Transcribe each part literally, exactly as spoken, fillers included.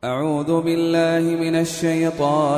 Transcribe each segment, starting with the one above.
أعوذ بالله من الشيطان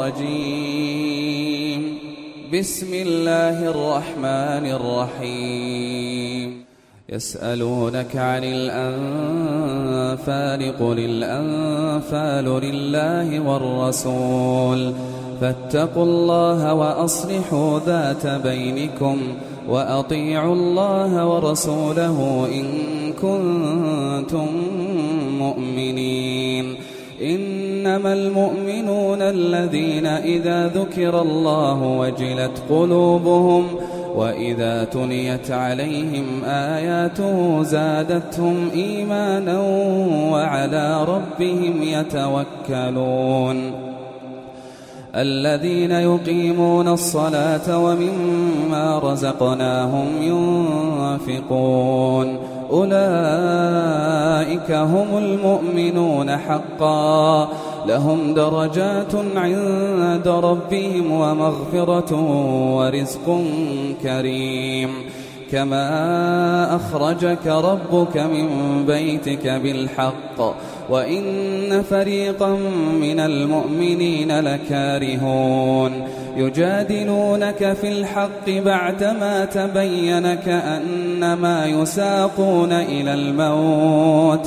الرجيم. بسم الله الرحمن الرحيم. يسألونك عن الأنفال قل الأنفال لله والرسول فاتقوا الله وأصلحوا ذات بينكم وأطيعوا الله ورسوله إن كنتم مؤمنين. إنما المؤمنون الذين إذا ذكر الله وجلت قلوبهم وإذا تليت عليهم آياته زادتهم إيمانا وعلى ربهم يتوكلون. الذين يقيمون الصلاة ومما رزقناهم ينفقون أولئك هم المؤمنون حقا لهم درجات عند ربهم ومغفرة ورزق كريم. كما أخرجك ربك من بيتك بالحق وإن فريقا من المؤمنين لكارهون يجادلونك في الحق بعدما تبين كأنما يساقون إلى الموت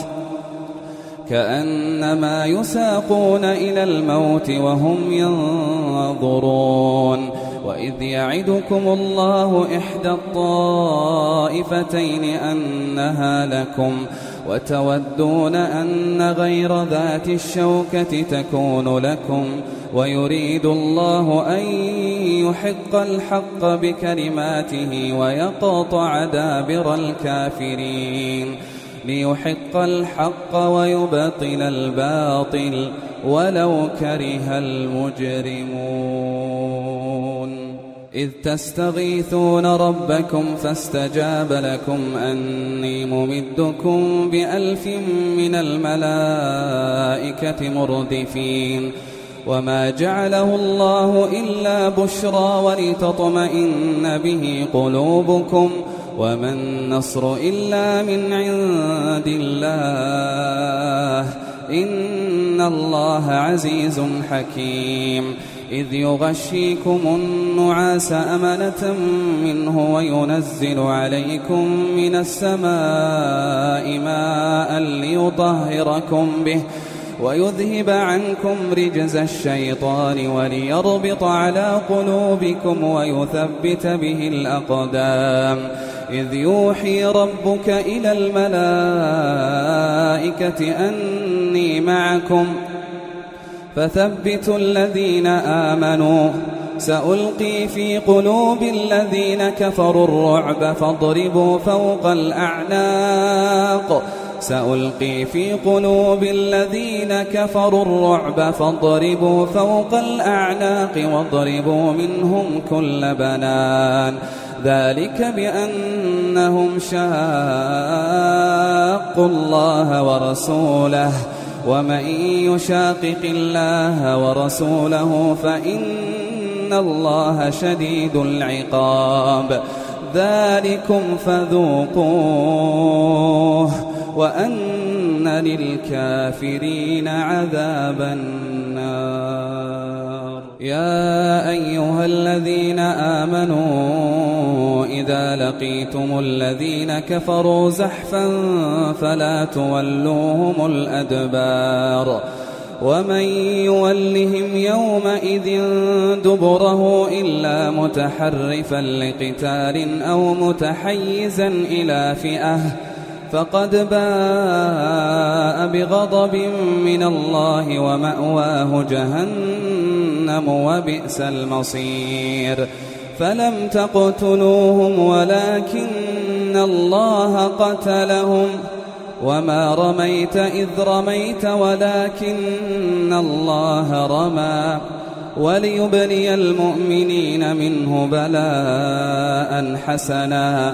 كأنما يساقون إلى الموت وهم ينظرون. وإذ يعدكم الله إحدى الطائفتين أنها لكم وتودون أن غير ذات الشوكة تكون لكم ويريد الله أن يحق الحق بكلماته ويقطع دابر الكافرين ليحق الحق ويبطل الباطل ولو كره المجرمون. إذ تستغيثون ربكم فاستجاب لكم أني ممدكم بألف من الملائكة مردفين. وما جعله الله إلا بشرى ولتطمئن به قلوبكم وما النصر إلا من عند الله إن الله عزيز حكيم. إذ يغشيكم النعاس أمنة منه وينزل عليكم من السماء ماء ليطهركم به ويذهب عنكم رجز الشيطان وليربط على قلوبكم ويثبت به الأقدام. إذ يوحي ربك إلى الملائكة أني معكم فثبتوا الذين آمنوا سألقي في قلوب الذين كفروا الرعب فاضربوا فوق الأعناق سألقي في قلوب الذين كفروا الرعب فاضربوا فوق الأعناق واضربوا منهم كل بنان. ذلك بأنهم شاقوا الله ورسوله ومن يشاقق الله ورسوله فإن الله شديد العقاب. ذلكم فذوقوه وأن للكافرين عذاب النار. يا أيها الذين آمنوا إذا لقيتم الذين كفروا زحفا فلا تولوهم الأدبار ومن يولهم يومئذ دبره إلا متحرفا لقتال أو متحيزا إلى فئة فقد باء بغضب من الله ومأواه جهنم وبئس المصير. فلم تقتلوهم ولكن الله قتلهم وما رميت إذ رميت ولكن الله رمى وليبلي المؤمنين منه بلاء حسنا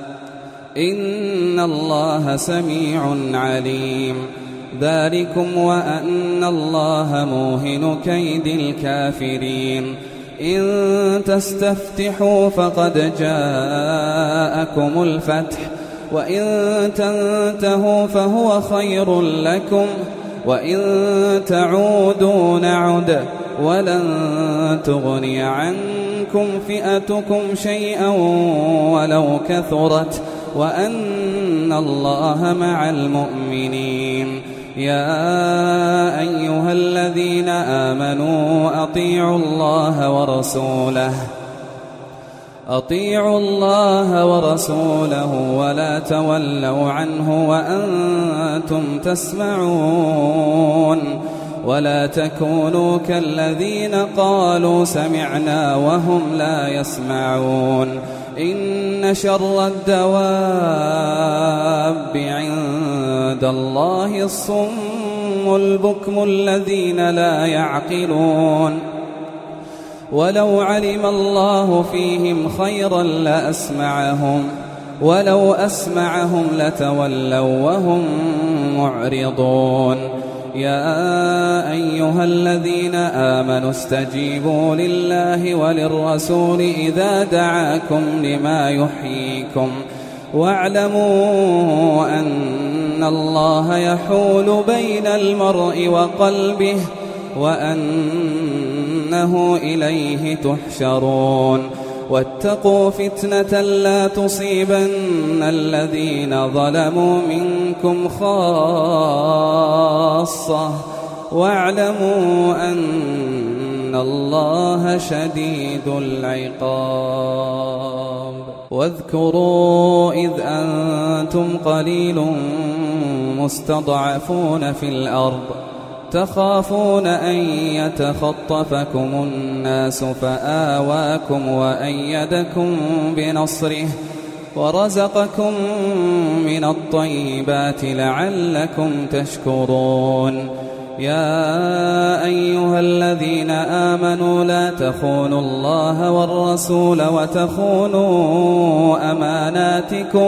إن الله سميع عليم. ذلكم وأن الله موهن كيد الكافرين. إن تستفتحوا فقد جاءكم الفتح وإن تنتهوا فهو خير لكم وإن تعودوا نعد ولن تغني عنكم فئتكم شيئا ولو كثرت وأن الله مع المؤمنين. يا أيها الذين آمنوا أطيعوا الله ورسوله أطيعوا الله ورسوله ولا تولوا عنه وأنتم تسمعون ولا تكونوا كالذين قالوا سمعنا وهم لا يسمعون. إن شر الدواب عند الله الصم البكم الذين لا يعقلون. ولو علم الله فيهم خيرا لأسمعهم ولو أسمعهم لتولوا وهم معرضون. يا أيها الذين آمنوا استجيبوا لله وللرسول إذا دعاكم لما يحييكم واعلموا أن الله يحول بين المرء وقلبه وأنه إليه تحشرون. واتقوا فتنة لا تصيبن الذين ظلموا منكم خاصة واعلموا أن الله شديد العقاب. واذكروا إذ أنتم قليل مستضعفون في الأرض تخافون أن يتخطفكم الناس فآواكم وأيدكم بنصره ورزقكم من الطيبات لعلكم تشكرون. يا أيها الذين آمنوا لا تخونوا الله والرسول وتخونوا أماناتكم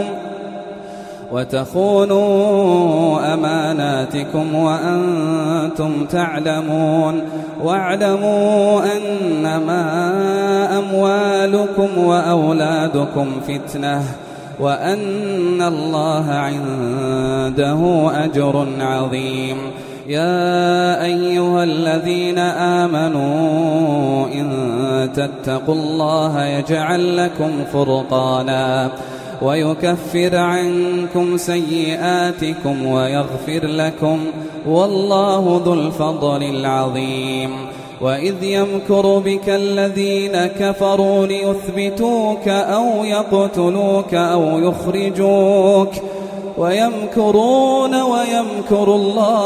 وتخونوا أماناتكم وأنتم تعلمون. واعلموا أنما أموالكم وأولادكم فتنة وأن الله عنده أجر عظيم. يا أيها الذين آمنوا إن تتقوا الله يجعل لكم فرقانا ويكفر عنكم سيئاتكم ويغفر لكم والله ذو الفضل العظيم. وإذ يمكر بك الذين كفروا ليثبتوك أو يقتلوك أو يخرجوك ويمكرون ويمكر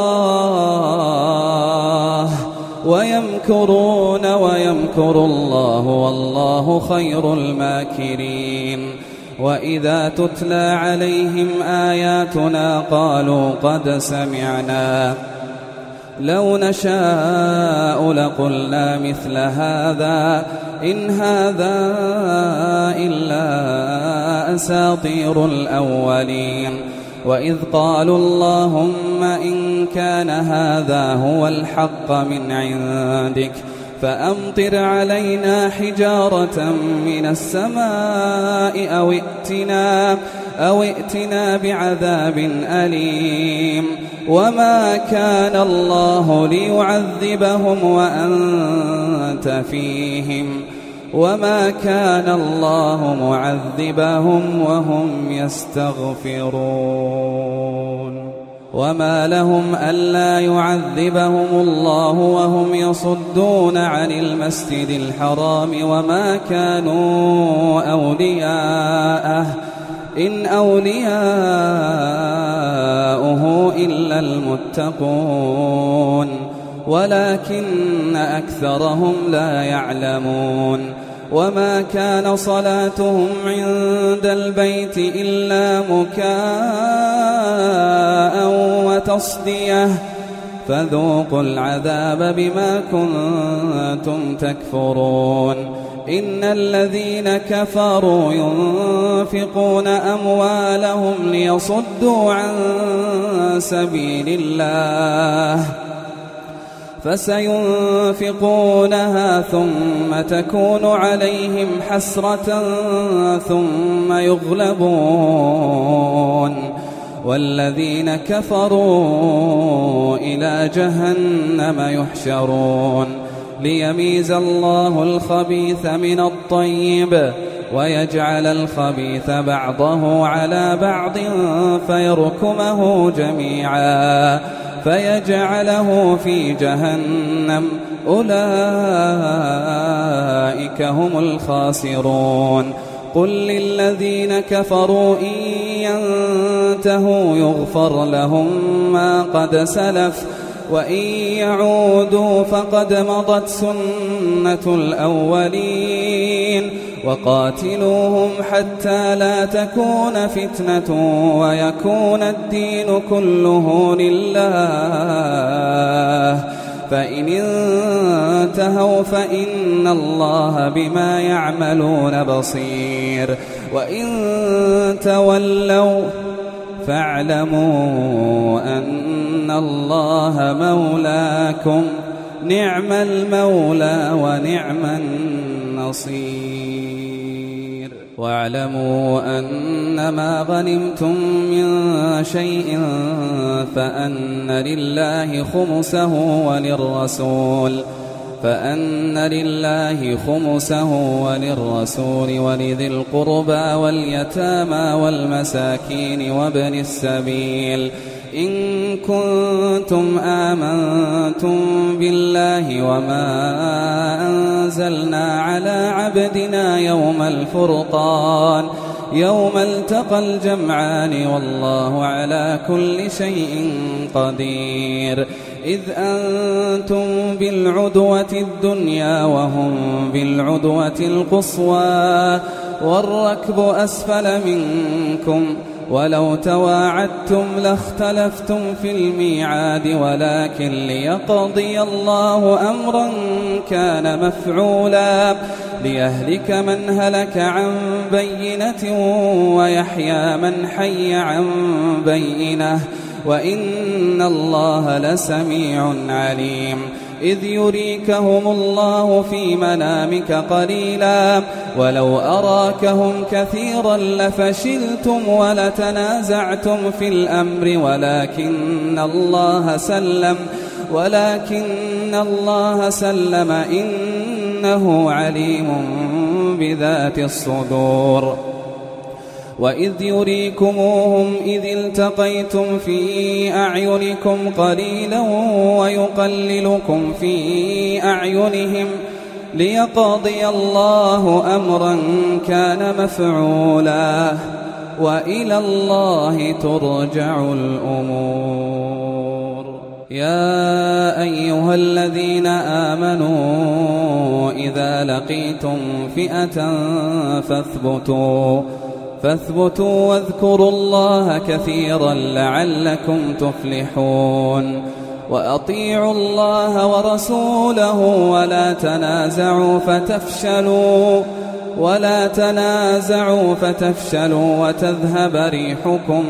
الله ويمكرون ويمكر الله والله خير الماكرين. وإذا تتلى عليهم آياتنا قالوا قد سمعنا لو نشاء لقلنا مثل هذا إن هذا إلا أساطير الأولين. وإذ قالوا اللهم إن كان هذا هو الحق من عندك فأمطر علينا حجارة من السماء أو ائتنا, أو ائتنا بعذاب أليم. وما كان الله ليعذبهم وأنت فيهم وما كان الله معذبهم وهم يستغفرون. وما لهم ألا يعذبهم الله وهم يصدون عن المسجد الحرام وما كانوا أولياءه إن أولياؤه إلا المتقون ولكن أكثرهم لا يعلمون. وما كان صلاتهم عند البيت إلا مكاء وتصدية فذوقوا العذاب بما كنتم تكفرون. إن الذين كفروا ينفقون أموالهم ليصدوا عن سبيل الله فسينفقونها ثم تكون عليهم حسرة ثم يغلبون والذين كفروا إلى جهنم يحشرون ليميز الله الخبيث من الطيب ويجعل الخبيث بعضه على بعض فيركمه جميعا فيجعله في جهنم أولئك هم الخاسرون قل للذين كفروا إن ينتهوا يغفر لهم ما قد سلف وإن يعودوا فقد مضت سنة الأولين وقاتلوهم حتى لا تكون فتنة ويكون الدين كله لله فإن انتهوا فإن الله بما يعملون بصير وإن تولوا فاعلموا أن الله مولاكم نعم المولى ونعم النصير واعلموا أنما غنمتم من شيء فأن لله خمسه وللرسول فأن لله خمسه وللرسول ولذي القربى واليتامى والمساكين وابن السبيل إن كنتم آمنتم بالله وما أنزلنا على عبدنا يوم الفرقان يوم التقى الجمعان والله على كل شيء قدير إذ أنتم بالعدوة الدنيا وهم بالعدوة القصوى والركب أسفل منكم ولو تواعدتم لاختلفتم في الميعاد ولكن ليقضي الله أمرا كان مفعولا ليهلك من هلك عن بينة ويحيى من حي عن بينة وإن الله لسميع عليم إذ يريكهم الله في منامك قليلا ولو أراكهم كثيرا لفشلتم ولتنازعتم في الأمر ولكن الله سلم ولكن الله سلم إنه عليم بذات الصدور وإذ يريكموهم إذ التقيتم في أعينكم قليلا ويقللكم في أعينهم ليقضي الله أمرا كان مفعولا وإلى الله ترجع الأمور يا أيها الذين آمنوا إذا لقيتم فئة فاثبتوا فاثبتوا واذكروا الله كثيرا لعلكم تفلحون وأطيعوا الله ورسوله ولا تنازعوا فتفشلوا ولا تنازعوا فتفشلوا وتذهب ريحكم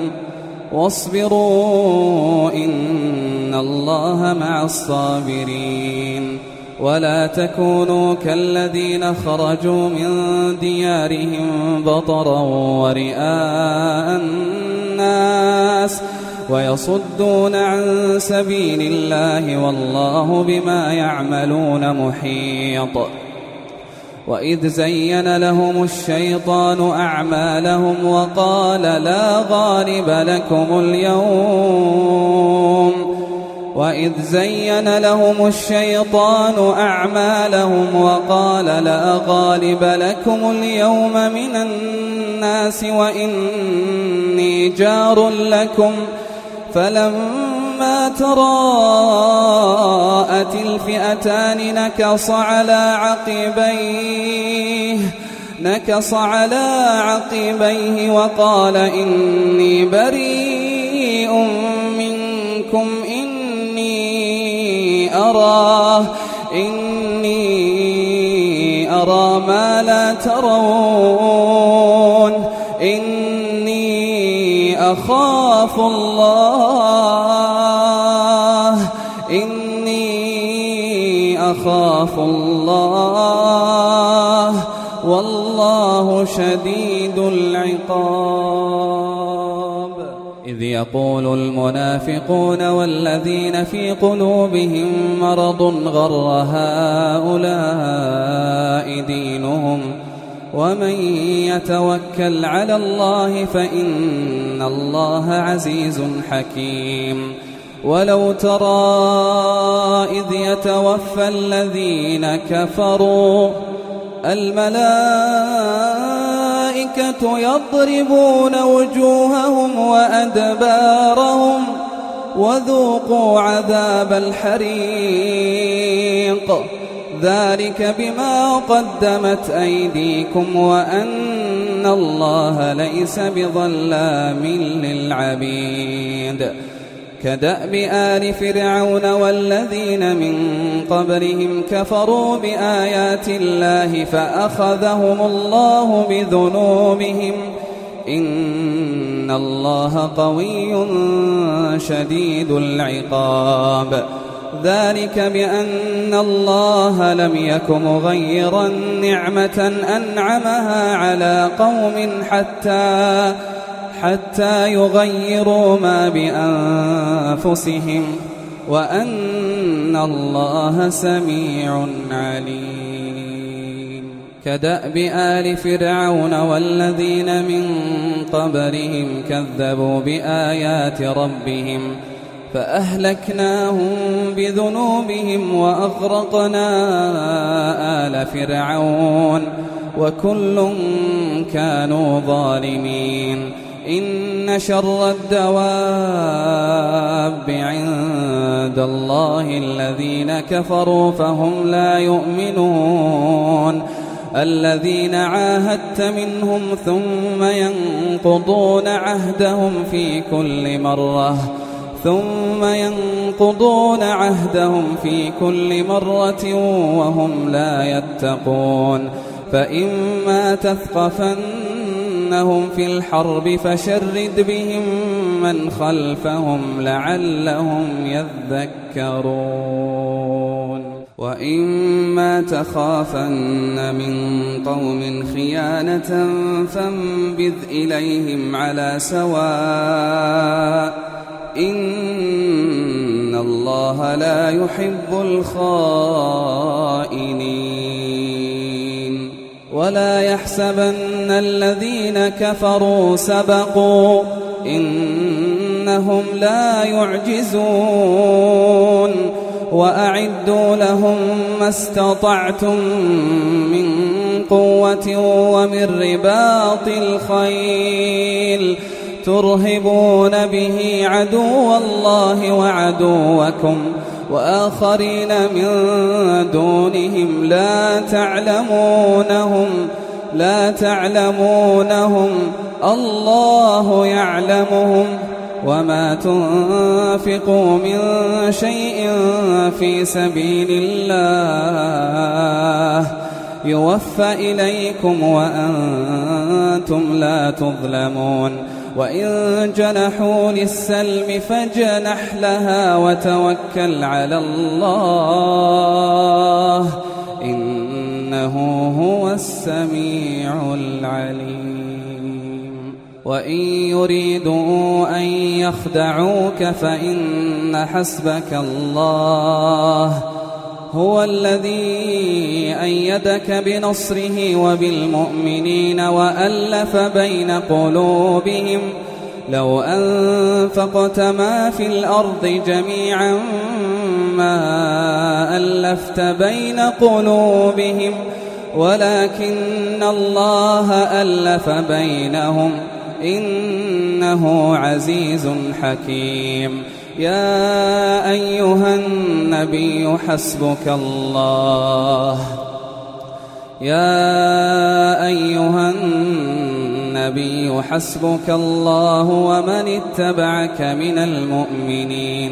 واصبروا إن الله مع الصابرين ولا تكونوا كالذين خرجوا من ديارهم بطرا ورئاء الناس ويصدون عن سبيل الله والله بما يعملون محيط وإذ زين لهم الشيطان أعمالهم وقال لا غالب لكم اليوم وإذ زين لهم الشيطان أعمالهم وقال لا غالب لكم اليوم من الناس وإني جار لكم فلما تراءت الفئتان نكص على عقبيه نكص على عقبيه وقال إني بريء منكم إني أرى إني أرى ما لا ترون إني أخاف الله إني أخاف الله والله شديد العقاب إذ يقول المنافقون والذين في قلوبهم مرض غر هؤلاء دينهم ومن يتوكل على الله فإن الله عزيز حكيم. ولو ترى إذ يتوفى الذين كفروا الملائكة يضربون وجوههم وأدبارهم وذوقوا عذاب الحريق ذلك بما قدمت أيديكم وأن الله ليس بظلام للعبيد. كدأب آل فرعون والذين من قبلهم كفروا بآيات الله فأخذهم الله بذنوبهم إن الله قوي شديد العقاب. ذلك بأن الله لم يك مغيرا نعمة أنعمها على قوم حتى حتى يغيروا ما بأنفسهم وأن الله سميع عليم. كدأب آل فرعون والذين من قبلهم كذبوا بآيات ربهم فأهلكناهم بذنوبهم وأغرقنا آل فرعون وكل كانوا ظالمين. إن شر الدواب عند الله الذين كفروا فهم لا يؤمنون الذين عاهدت منهم ثم ينقضون عهدهم في كل مرة ثم ينقضون عهدهم في كل مرة وهم لا يتقون. فإما تثقفنهم في الحرب فشرد بهم من خلفهم لعلهم يذكرون. وإما تخافن من قوم خيانة فانبذ إليهم على سواء إن الله لا يحب الخائنين. ولا يحسبن الذين كفروا سبقوا إنهم لا يعجزون. وأعدوا لهم ما استطعتم من قوة ومن رباط الخيل ترهبون به عدو الله وعدوكم وآخرين من دونهم لا تعلمونهم لا تعلمونهم الله يعلمهم. وما تنفقوا من شيء في سبيل الله يوفى إليكم وأنتم لا تظلمون. وإن جنحوا للسلم فاجنح لها وتوكل على الله إنه هو السميع العليم. وإن يريدوا أن يخدعوك فإن حسبك الله هو الذي أيدك بنصره وبالمؤمنين وألف بين قلوبهم لو أنفقت ما في الأرض جميعا ما ألفت بين قلوبهم ولكن الله ألف بينهم إنه عزيز حكيم. يا أيها النبي حسبك الله يا أيها النبي حسبك الله ومن اتبعك من المؤمنين.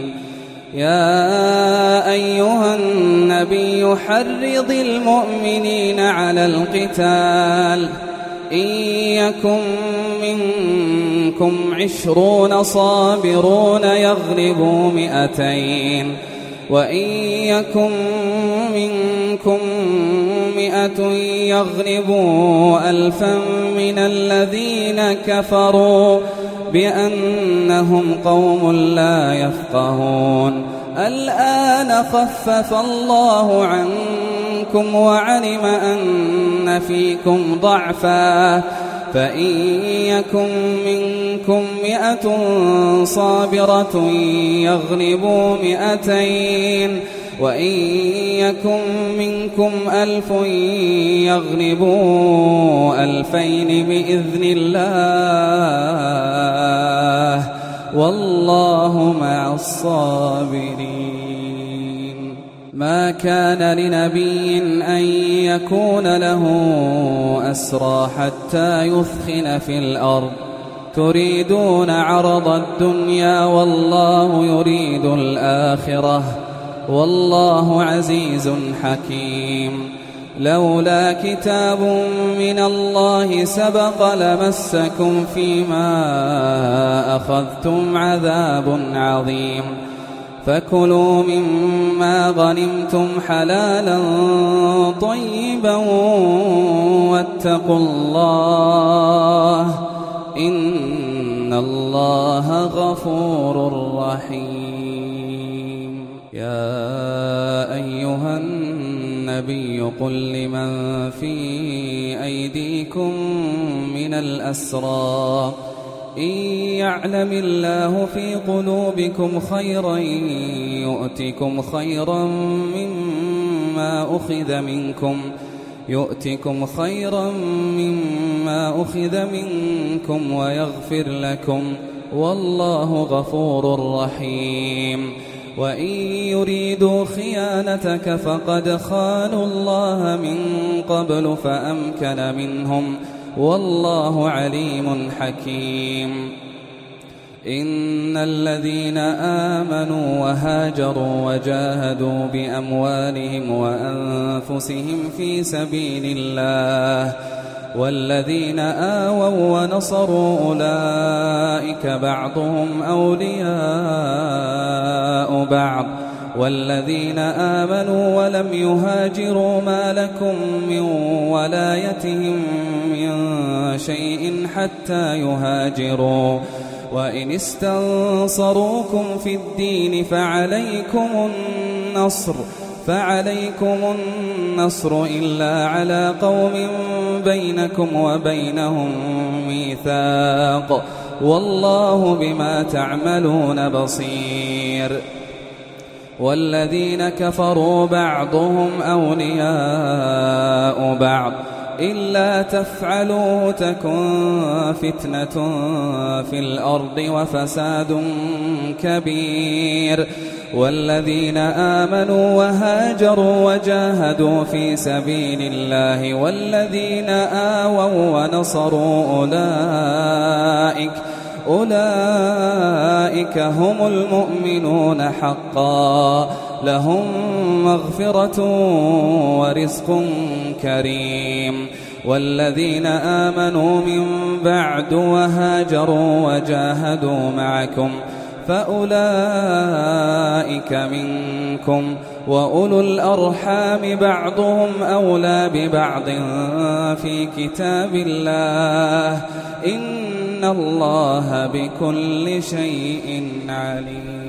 يا أيها النبي حرض المؤمنين على القتال إن يكن منكم عشرون صابرون يغلبوا مئتين وإن يكن منكم مئة يغلبوا ألفا من الذين كفروا بأنهم قوم لا يفقهون. الآن خفف الله عنكم وعلم أن فيكم ضعفا فإن يكن منكم مئة صابرة يغلبوا مئتين وإن يكن منكم ألف يغلبوا ألفين بإذن الله والله مع الصابرين. ما كان لنبي أن يكون له أسرى حتى يثخن في الأرض تريدون عرض الدنيا والله يريد الآخرة والله عزيز حكيم. لولا كتاب من الله سبق لمسكم فيما أخذتم عذاب عظيم. فكلوا مما غنمتم حلالا طيبا واتقوا الله إن الله غفور رحيم. يا أيها النبي قل لمن في أيديكم من الأسرى إن يعلم الله في قلوبكم خيرا يؤتكم خيرا مما أخذ منكم يؤتكم خيرا مما أخذ منكم ويغفر لكم والله غفور رحيم. وإن يريدوا خيانتك فقد خانوا الله من قبل فأمكن منهم والله عليم حكيم. إن الذين آمنوا وهاجروا وجاهدوا بأموالهم وأنفسهم في سبيل الله والذين آووا ونصروا أولئك بعضهم أولياء بعض والذين آمنوا ولم يهاجروا ما لكم من ولايتهم من شيء حتى يهاجروا وإن استنصروكم في الدين فعليكم النصر فعليكم النصر إلا على قوم بينكم وبينهم ميثاق والله بما تعملون بصير. والذين كفروا بعضهم أولياء بعض إلا تفعلوا تكن فتنة في الأرض وفساد كبير. والذين آمنوا وهاجروا وجاهدوا في سبيل الله والذين آووا ونصروا أولئك أولئك هم المؤمنون حقا لهم مغفرة ورزق كريم. والذين آمنوا من بعد وهاجروا وجاهدوا معكم فأولئك منكم وأولو الأرحام بعضهم أولى ببعض في كتاب الله إن الله بكل شيء عليم.